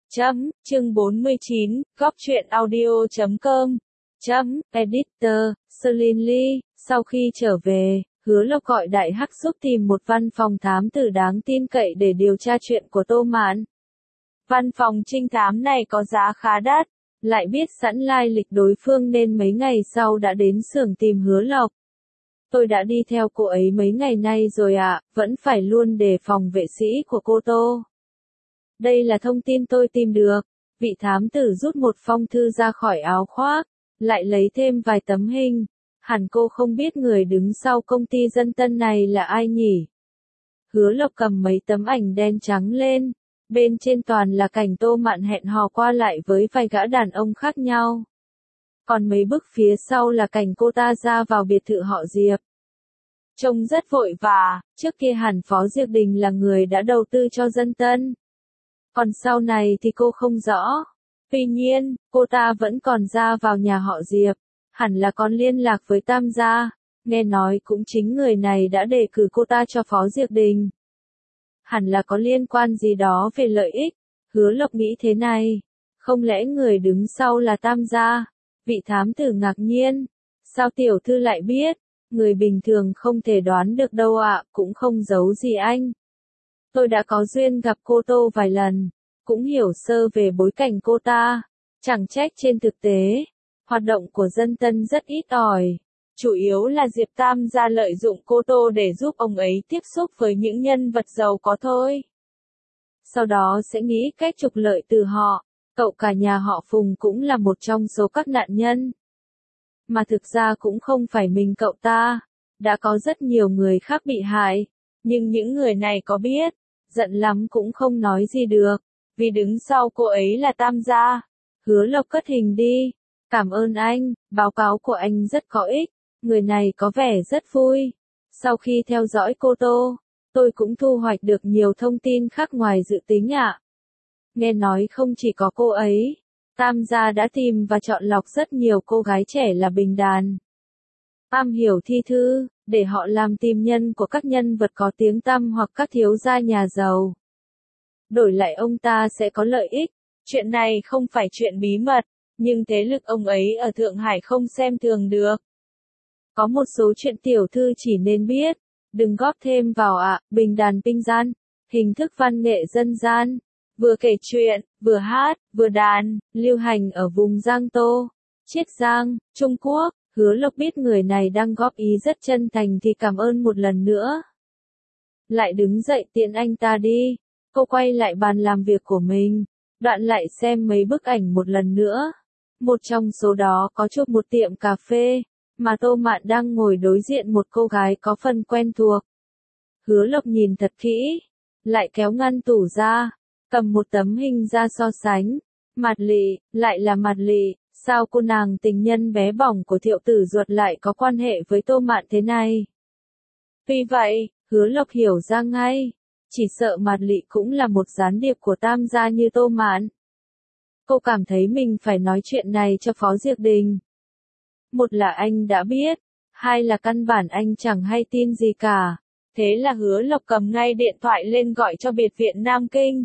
Chương 49, Góc truyện audio.com. Editor, Celine Lee, sau khi trở về, Hứa Lộc gọi Đại Hắc giúp tìm một văn phòng thám tử đáng tin cậy để điều tra chuyện của Tô Mạn. Văn phòng trinh thám này có giá khá đắt, lại biết sẵn lai lịch đối phương nên mấy ngày sau đã đến xưởng tìm Hứa Lộc. Tôi đã đi theo cô ấy mấy ngày nay rồi ạ, vẫn phải luôn đề phòng vệ sĩ của cô Tô. Đây là thông tin tôi tìm được. Vị thám tử rút một phong thư ra khỏi áo khoác, lại lấy thêm vài tấm hình. Hẳn cô không biết người đứng sau công ty Dân Tân này là ai nhỉ? Hứa Lộc cầm mấy tấm ảnh đen trắng lên. Bên trên toàn là cảnh Tô Mạn hẹn hò qua lại với vài gã đàn ông khác nhau. Còn mấy bức phía sau là cảnh cô ta ra vào biệt thự họ Diệp. Trông rất vội vã, trước kia hẳn Phó Diệp Đình là người đã đầu tư cho Dân Tân. Còn sau này thì cô không rõ. Tuy nhiên, cô ta vẫn còn ra vào nhà họ Diệp, hẳn là còn liên lạc với Tam gia, nghe nói cũng chính người này đã đề cử cô ta cho Phó Diệp Đình. Hẳn là có liên quan gì đó về lợi ích, Hứa Lộc nghĩ thế này, không lẽ người đứng sau là Tam gia? Vị thám tử ngạc nhiên, sao tiểu thư lại biết, người bình thường không thể đoán được đâu ạ, cũng không giấu gì anh. Tôi đã có duyên gặp cô Tô vài lần, cũng hiểu sơ về bối cảnh cô ta, chẳng trách trên thực tế, hoạt động của Dân Tân rất ít ỏi, chủ yếu là Diệp Tam gia lợi dụng cô Tô để giúp ông ấy tiếp xúc với những nhân vật giàu có thôi. Sau đó sẽ nghĩ cách trục lợi từ họ, cậu cả nhà họ Phùng cũng là một trong số các nạn nhân. Mà thực ra cũng không phải mình cậu ta, đã có rất nhiều người khác bị hại, nhưng những người này có biết, giận lắm cũng không nói gì được, vì đứng sau cô ấy là Tam gia. Hứa Lộc cất hình đi, cảm ơn anh, báo cáo của anh rất có ích, người này có vẻ rất vui. Sau khi theo dõi cô Tô, tôi cũng thu hoạch được nhiều thông tin khác ngoài dự tính ạ. Nghe nói không chỉ có cô ấy, Tam gia đã tìm và chọn lọc rất nhiều cô gái trẻ là bình đàn, am hiểu thi thư, để họ làm tìm nhân của các nhân vật có tiếng tăm hoặc các thiếu gia nhà giàu. Đổi lại ông ta sẽ có lợi ích. Chuyện này không phải chuyện bí mật, nhưng thế lực ông ấy ở Thượng Hải không xem thường được. Có một số chuyện tiểu thư chỉ nên biết, đừng góp thêm vào ạ. Bình đàn tinh gian, hình thức văn nghệ dân gian, vừa kể chuyện, vừa hát, vừa đàn, lưu hành ở vùng Giang Tô, Chiết Giang, Trung Quốc. Hứa Lộc biết người này đang góp ý rất chân thành thì cảm ơn một lần nữa. Lại đứng dậy tiễn anh ta đi. Cô quay lại bàn làm việc của mình, đoạn lại xem mấy bức ảnh một lần nữa. Một trong số đó có chụp một tiệm cà phê, mà Tô Mạn đang ngồi đối diện một cô gái có phần quen thuộc. Hứa Lộc nhìn thật kỹ, lại kéo ngăn tủ ra, cầm một tấm hình ra so sánh. Mạt Lị, lại là Mạt Lị, sao cô nàng tình nhân bé bỏng của Thiệu Tử Duật lại có quan hệ với Tô Mạn thế này? Tuy vậy, Hứa Lộc hiểu ra ngay. Chỉ sợ Mạt Lị cũng là một gián điệp của Tam gia như Tô Mạn. Cô cảm thấy mình phải nói chuyện này cho Phó Diệp Đình. Một là anh đã biết, hai là căn bản anh chẳng hay tin gì cả. Thế là Hứa Lộc cầm ngay điện thoại lên gọi cho biệt viện Nam Kinh.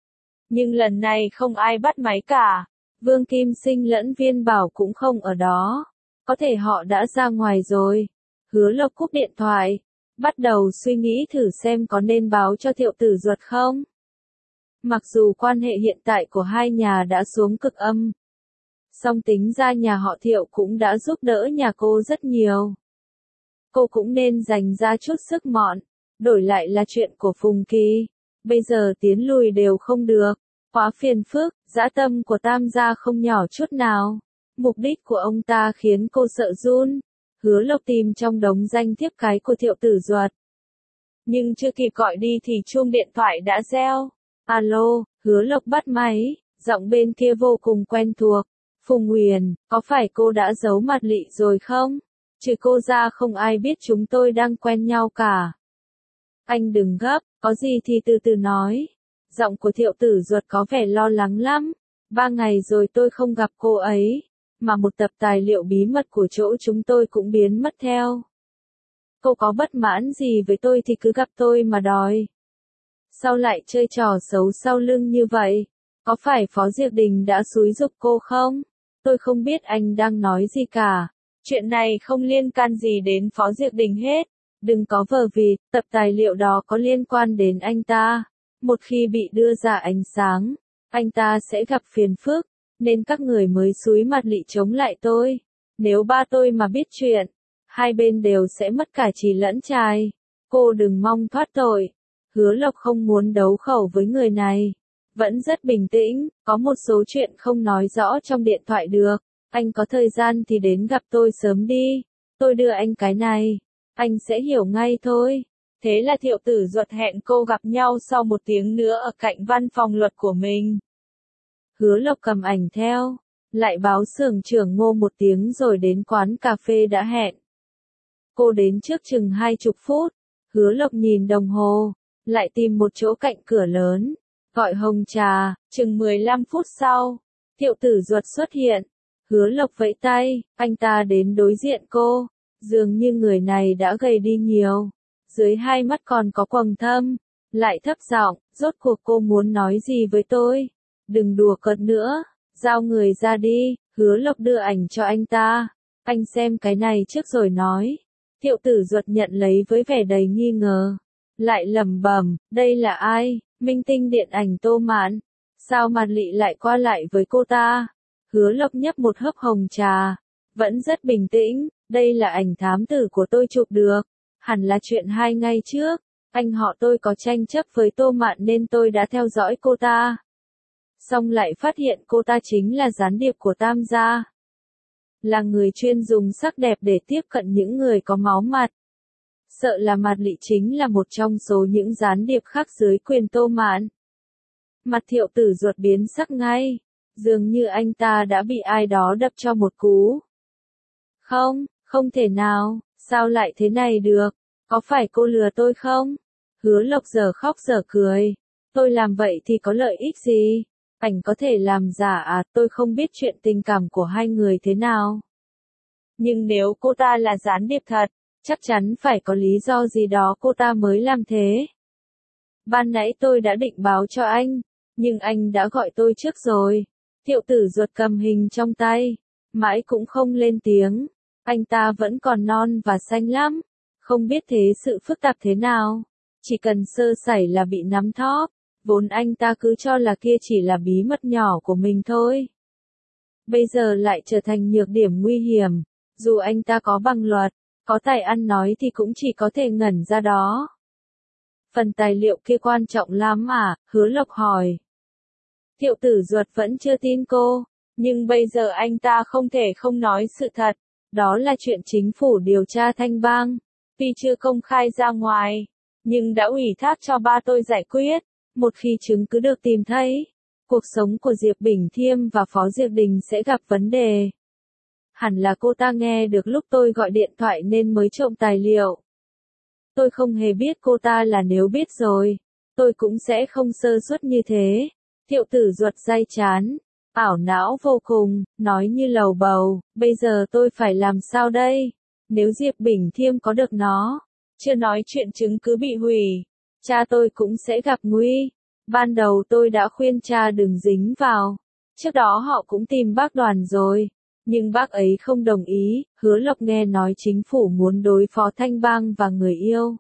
Nhưng lần này không ai bắt máy cả. Vương Kim Sinh lẫn Viên Bảo cũng không ở đó. Có thể họ đã ra ngoài rồi. Hứa Lộc cúp điện thoại, bắt đầu suy nghĩ thử xem có nên báo cho Thiệu Tử Duật không. Mặc dù quan hệ hiện tại của hai nhà đã xuống cực âm, song tính ra nhà họ Thiệu cũng đã giúp đỡ nhà cô rất nhiều. Cô cũng nên dành ra chút sức mọn, đổi lại là chuyện của Phùng Kỳ. Bây giờ tiến lùi đều không được, quá phiền phức, dã tâm của Tam gia không nhỏ chút nào. Mục đích của ông ta khiến cô sợ run. Hứa Lộc tìm trong đống danh thiếp cái của Thiệu Tử Duật. Nhưng chưa kịp gọi đi thì chuông điện thoại đã reo. Alo, Hứa Lộc bắt máy, giọng bên kia vô cùng quen thuộc. Phùng Huyền, có phải cô đã giấu Mạt Lị rồi không? Trừ cô ra không ai biết chúng tôi đang quen nhau cả. Anh đừng gấp, có gì thì từ từ nói. Giọng của Thiệu Tử Duật có vẻ lo lắng lắm. 3 ngày rồi tôi không gặp cô ấy, mà một tập tài liệu bí mật của chỗ chúng tôi cũng biến mất theo. Cô có bất mãn gì với tôi thì cứ gặp tôi mà đòi. Sao lại chơi trò xấu sau lưng như vậy? Có phải Phó Diệp Đình đã xúi giục cô không? Tôi không biết anh đang nói gì cả. Chuyện này không liên can gì đến Phó Diệp Đình hết. Đừng có vờ vịt, tập tài liệu đó có liên quan đến anh ta. Một khi bị đưa ra ánh sáng, anh ta sẽ gặp phiền phức, nên các người mới xúi mặt lị chống lại tôi. Nếu ba tôi mà biết chuyện, hai bên đều sẽ mất cả chì lẫn chài. Cô đừng mong thoát tội. Hứa Lộc không muốn đấu khẩu với người này. Vẫn rất bình tĩnh, có một số chuyện không nói rõ trong điện thoại được. Anh có thời gian thì đến gặp tôi sớm đi. Tôi đưa anh cái này. Anh sẽ hiểu ngay thôi. Thế là Thiệu Tử Duật hẹn cô gặp nhau sau 1 tiếng nữa ở cạnh văn phòng luật của mình. Hứa Lộc cầm ảnh theo, lại báo xưởng trưởng Ngô 1 tiếng rồi đến quán cà phê đã hẹn. Cô đến trước chừng 20 phút, Hứa Lộc nhìn đồng hồ, lại tìm một chỗ cạnh cửa lớn, gọi hồng trà, chừng 15 phút sau, Thiệu Tử Duật xuất hiện. Hứa Lộc vẫy tay, anh ta đến đối diện cô, dường như người này đã gầy đi nhiều, dưới hai mắt còn có quầng thâm, lại thấp giọng, rốt cuộc cô muốn nói gì với tôi? Đừng đùa cợt nữa, giao người ra đi. Hứa Lộc đưa ảnh cho anh ta, anh xem cái này trước rồi nói. Thiệu Tử Duật nhận lấy với vẻ đầy nghi ngờ, lại lẩm bẩm, đây là ai? Minh tinh điện ảnh Tô Mạn, sao mà lị lại qua lại với cô ta? Hứa Lộc nhấp một hớp hồng trà, vẫn rất bình tĩnh, đây là ảnh thám tử của tôi chụp được, hẳn là chuyện 2 ngày trước, anh họ tôi có tranh chấp với Tô Mạn nên tôi đã theo dõi cô ta. Xong lại phát hiện cô ta chính là gián điệp của Tam gia. Là người chuyên dùng sắc đẹp để tiếp cận những người có máu mặt. Sợ là Mạt Lị chính là một trong số những gián điệp khác dưới quyền Tô Mạn. Mặt Thiệu Tử Duật biến sắc ngay, dường như anh ta đã bị ai đó đập cho một cú. Không, không thể nào, sao lại thế này được, có phải cô lừa tôi không? Hứa Lộc giờ khóc giờ cười, tôi làm vậy thì có lợi ích gì? Ảnh có thể làm giả à, tôi không biết chuyện tình cảm của hai người thế nào. Nhưng nếu cô ta là gián điệp thật, chắc chắn phải có lý do gì đó cô ta mới làm thế. Ban nãy tôi đã định báo cho anh, nhưng anh đã gọi tôi trước rồi. Thiệu Tử Duật cầm hình trong tay, mãi cũng không lên tiếng. Anh ta vẫn còn non và xanh lắm, không biết thế sự phức tạp thế nào. Chỉ cần sơ sẩy là bị nắm thóp, vốn anh ta cứ cho là kia chỉ là bí mật nhỏ của mình thôi. Bây giờ lại trở thành nhược điểm nguy hiểm, dù anh ta có bằng luật, có tài ăn nói thì cũng chỉ có thể ngẩn ra đó. Phần tài liệu kia quan trọng lắm à? Hứa Lộc hỏi. Thiệu Tử Duật vẫn chưa tin cô, nhưng bây giờ anh ta không thể không nói sự thật. Đó là chuyện chính phủ điều tra Thanh Bang, tuy chưa công khai ra ngoài, nhưng đã ủy thác cho ba tôi giải quyết. Một khi chứng cứ được tìm thấy, cuộc sống của Diệp Bình Thiêm và Phó Diệp Đình sẽ gặp vấn đề. Hẳn là cô ta nghe được lúc tôi gọi điện thoại nên mới trộm tài liệu. Tôi không hề biết cô ta là, nếu biết rồi, tôi cũng sẽ không sơ suất như thế. Thiệu Tử Duật day chán, ảo não vô cùng, nói như lầu bầu, bây giờ tôi phải làm sao đây? Nếu Diệp Bình Thiêm có được nó, chưa nói chuyện chứng cứ bị hủy, cha tôi cũng sẽ gặp nguy. Ban đầu tôi đã khuyên cha đừng dính vào. Trước đó họ cũng tìm bác Đoàn rồi, nhưng bác ấy không đồng ý. Hứa Lộc nghe nói chính phủ muốn đối phó Thanh Bang và người yêu.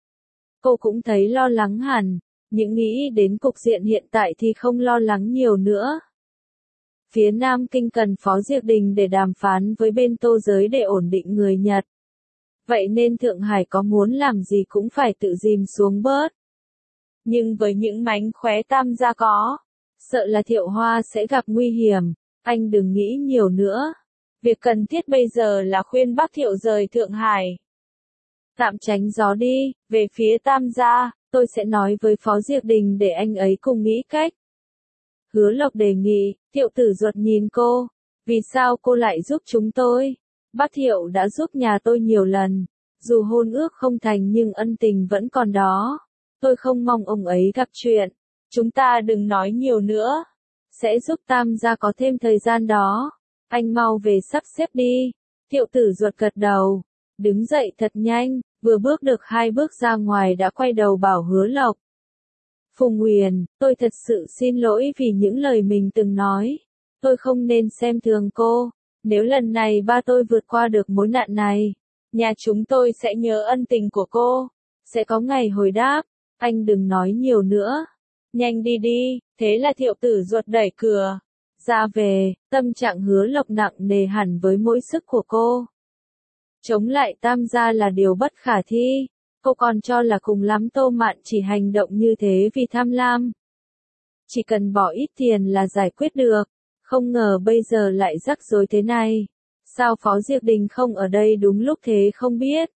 Cô cũng thấy lo lắng hẳn, nhưng nghĩ đến cục diện hiện tại thì không lo lắng nhiều nữa. Phía Nam Kinh cần Phó Diệp Đình để đàm phán với bên Tô Giới để ổn định người Nhật. Vậy nên Thượng Hải có muốn làm gì cũng phải tự dìm xuống bớt. Nhưng với những mánh khóe Tam gia có, sợ là Thiệu Hoa sẽ gặp nguy hiểm, anh đừng nghĩ nhiều nữa. Việc cần thiết bây giờ là khuyên bác Thiệu rời Thượng Hải. Tạm tránh gió đi, về phía Tam gia, tôi sẽ nói với Phó Diệp Đình để anh ấy cùng nghĩ cách. Hứa Lộc đề nghị. Thiệu Tử Duật nhìn cô, vì sao cô lại giúp chúng tôi? Bác Thiệu đã giúp nhà tôi nhiều lần, dù hôn ước không thành nhưng ân tình vẫn còn đó. Tôi không mong ông ấy gặp chuyện. Chúng ta đừng nói nhiều nữa. Sẽ giúp Tam gia có thêm thời gian đó. Anh mau về sắp xếp đi. Thiệu Tử Duật gật đầu, đứng dậy thật nhanh, vừa bước được 2 bước ra ngoài đã quay đầu bảo Hứa Lộc. Phùng Huyền, tôi thật sự xin lỗi vì những lời mình từng nói. Tôi không nên xem thường cô. Nếu lần này ba tôi vượt qua được mối nạn này, nhà chúng tôi sẽ nhớ ân tình của cô. Sẽ có ngày hồi đáp. Anh đừng nói nhiều nữa. Nhanh đi đi. Thế là Thiệu Tử ruột đẩy cửa ra về, tâm trạng Hứa Lộc nặng nề hẳn với mỗi sức của cô. Chống lại Tam gia là điều bất khả thi. Cô còn cho là cùng lắm Tô Mạn chỉ hành động như thế vì tham lam. Chỉ cần bỏ ít tiền là giải quyết được. Không ngờ bây giờ lại rắc rối thế này. Sao Phó Diệp Đình không ở đây đúng lúc thế không biết.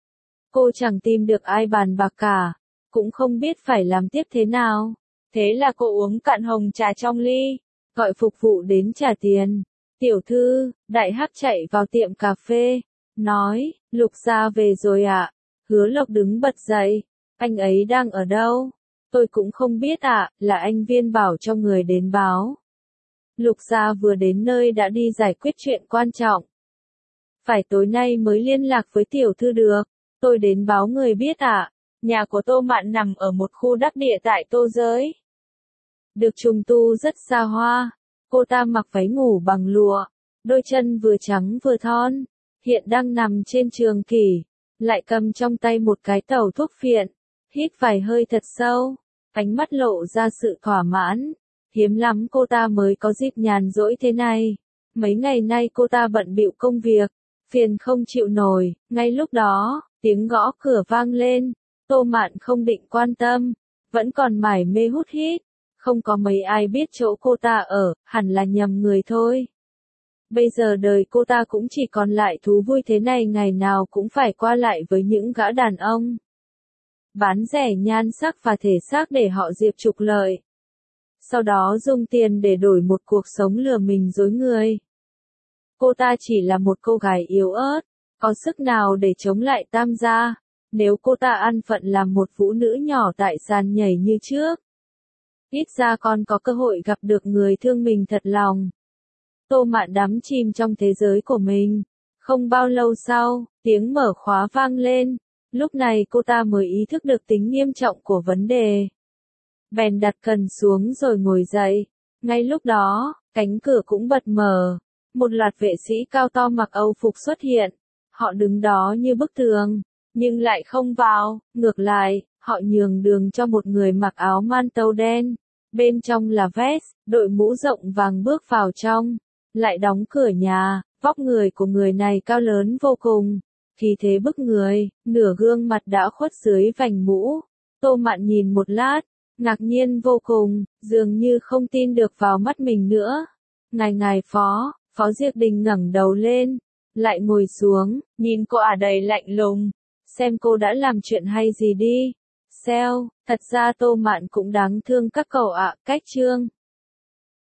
Cô chẳng tìm được ai bàn bạc cả. Cũng không biết phải làm tiếp thế nào. Thế là cô uống cạn hồng trà trong ly. Gọi phục vụ đến trả tiền. Tiểu thư, Đại Hắc chạy vào tiệm cà phê. Nói, Lục gia về rồi ạ. Hứa Lộc đứng bật dậy. Anh ấy đang ở đâu? Tôi cũng không biết ạ, là anh Viên bảo cho người đến báo. Lục gia vừa đến nơi đã đi giải quyết chuyện quan trọng. Phải tối nay mới liên lạc với tiểu thư được. Tôi đến báo người biết ạ. Nhà của Tô Mạn nằm ở một khu đắc địa tại Tô Giới. Được trùng tu rất xa hoa. Cô ta mặc váy ngủ bằng lụa. Đôi chân vừa trắng vừa thon. Hiện đang nằm trên trường kỷ. Lại cầm trong tay một cái tàu thuốc phiện. Hít vài hơi thật sâu. Ánh mắt lộ ra sự thỏa mãn. Hiếm lắm cô ta mới có dịp nhàn rỗi thế này. Mấy ngày nay cô ta bận bịu công việc. Phiền không chịu nổi. Ngay lúc đó, tiếng gõ cửa vang lên. Tô Mạn không định quan tâm. Vẫn còn mải mê hút hít. Không có mấy ai biết chỗ cô ta ở, hẳn là nhầm người thôi. Bây giờ đời cô ta cũng chỉ còn lại thú vui thế này, ngày nào cũng phải qua lại với những gã đàn ông. Bán rẻ nhan sắc và thể xác để họ diệp trục lợi. Sau đó dùng tiền để đổi một cuộc sống lừa mình dối người. Cô ta chỉ là một cô gái yếu ớt, có sức nào để chống lại Tam gia, nếu cô ta ăn phận làm một phụ nữ nhỏ tại sàn nhảy như trước. Ít ra còn có cơ hội gặp được người thương mình thật lòng. Tô Mạn đắm chìm trong thế giới của mình. Không bao lâu sau, tiếng mở khóa vang lên. Lúc này cô ta mới ý thức được tính nghiêm trọng của vấn đề. Bèn đặt cần xuống rồi ngồi dậy. Ngay lúc đó, cánh cửa cũng bật mở. Một loạt vệ sĩ cao to mặc Âu phục xuất hiện. Họ đứng đó như bức tường, nhưng lại không vào. Ngược lại, họ nhường đường cho một người mặc áo man tâu đen. Bên trong là vest, đội mũ rộng vàng bước vào trong. Lại đóng cửa nhà. Vóc người của người này cao lớn vô cùng. Khí thế bức người, nửa gương mặt đã khuất dưới vành mũ. Tô Mạn nhìn một lát, ngạc nhiên vô cùng, dường như không tin được vào mắt mình nữa. Ngài Phó Diệp Đình ngẩng đầu lên, lại ngồi xuống, nhìn cô đầy lạnh lùng. Xem cô đã làm chuyện hay gì đi. Thật ra Tô Mạn cũng đáng thương các cậu ạ. Cách chương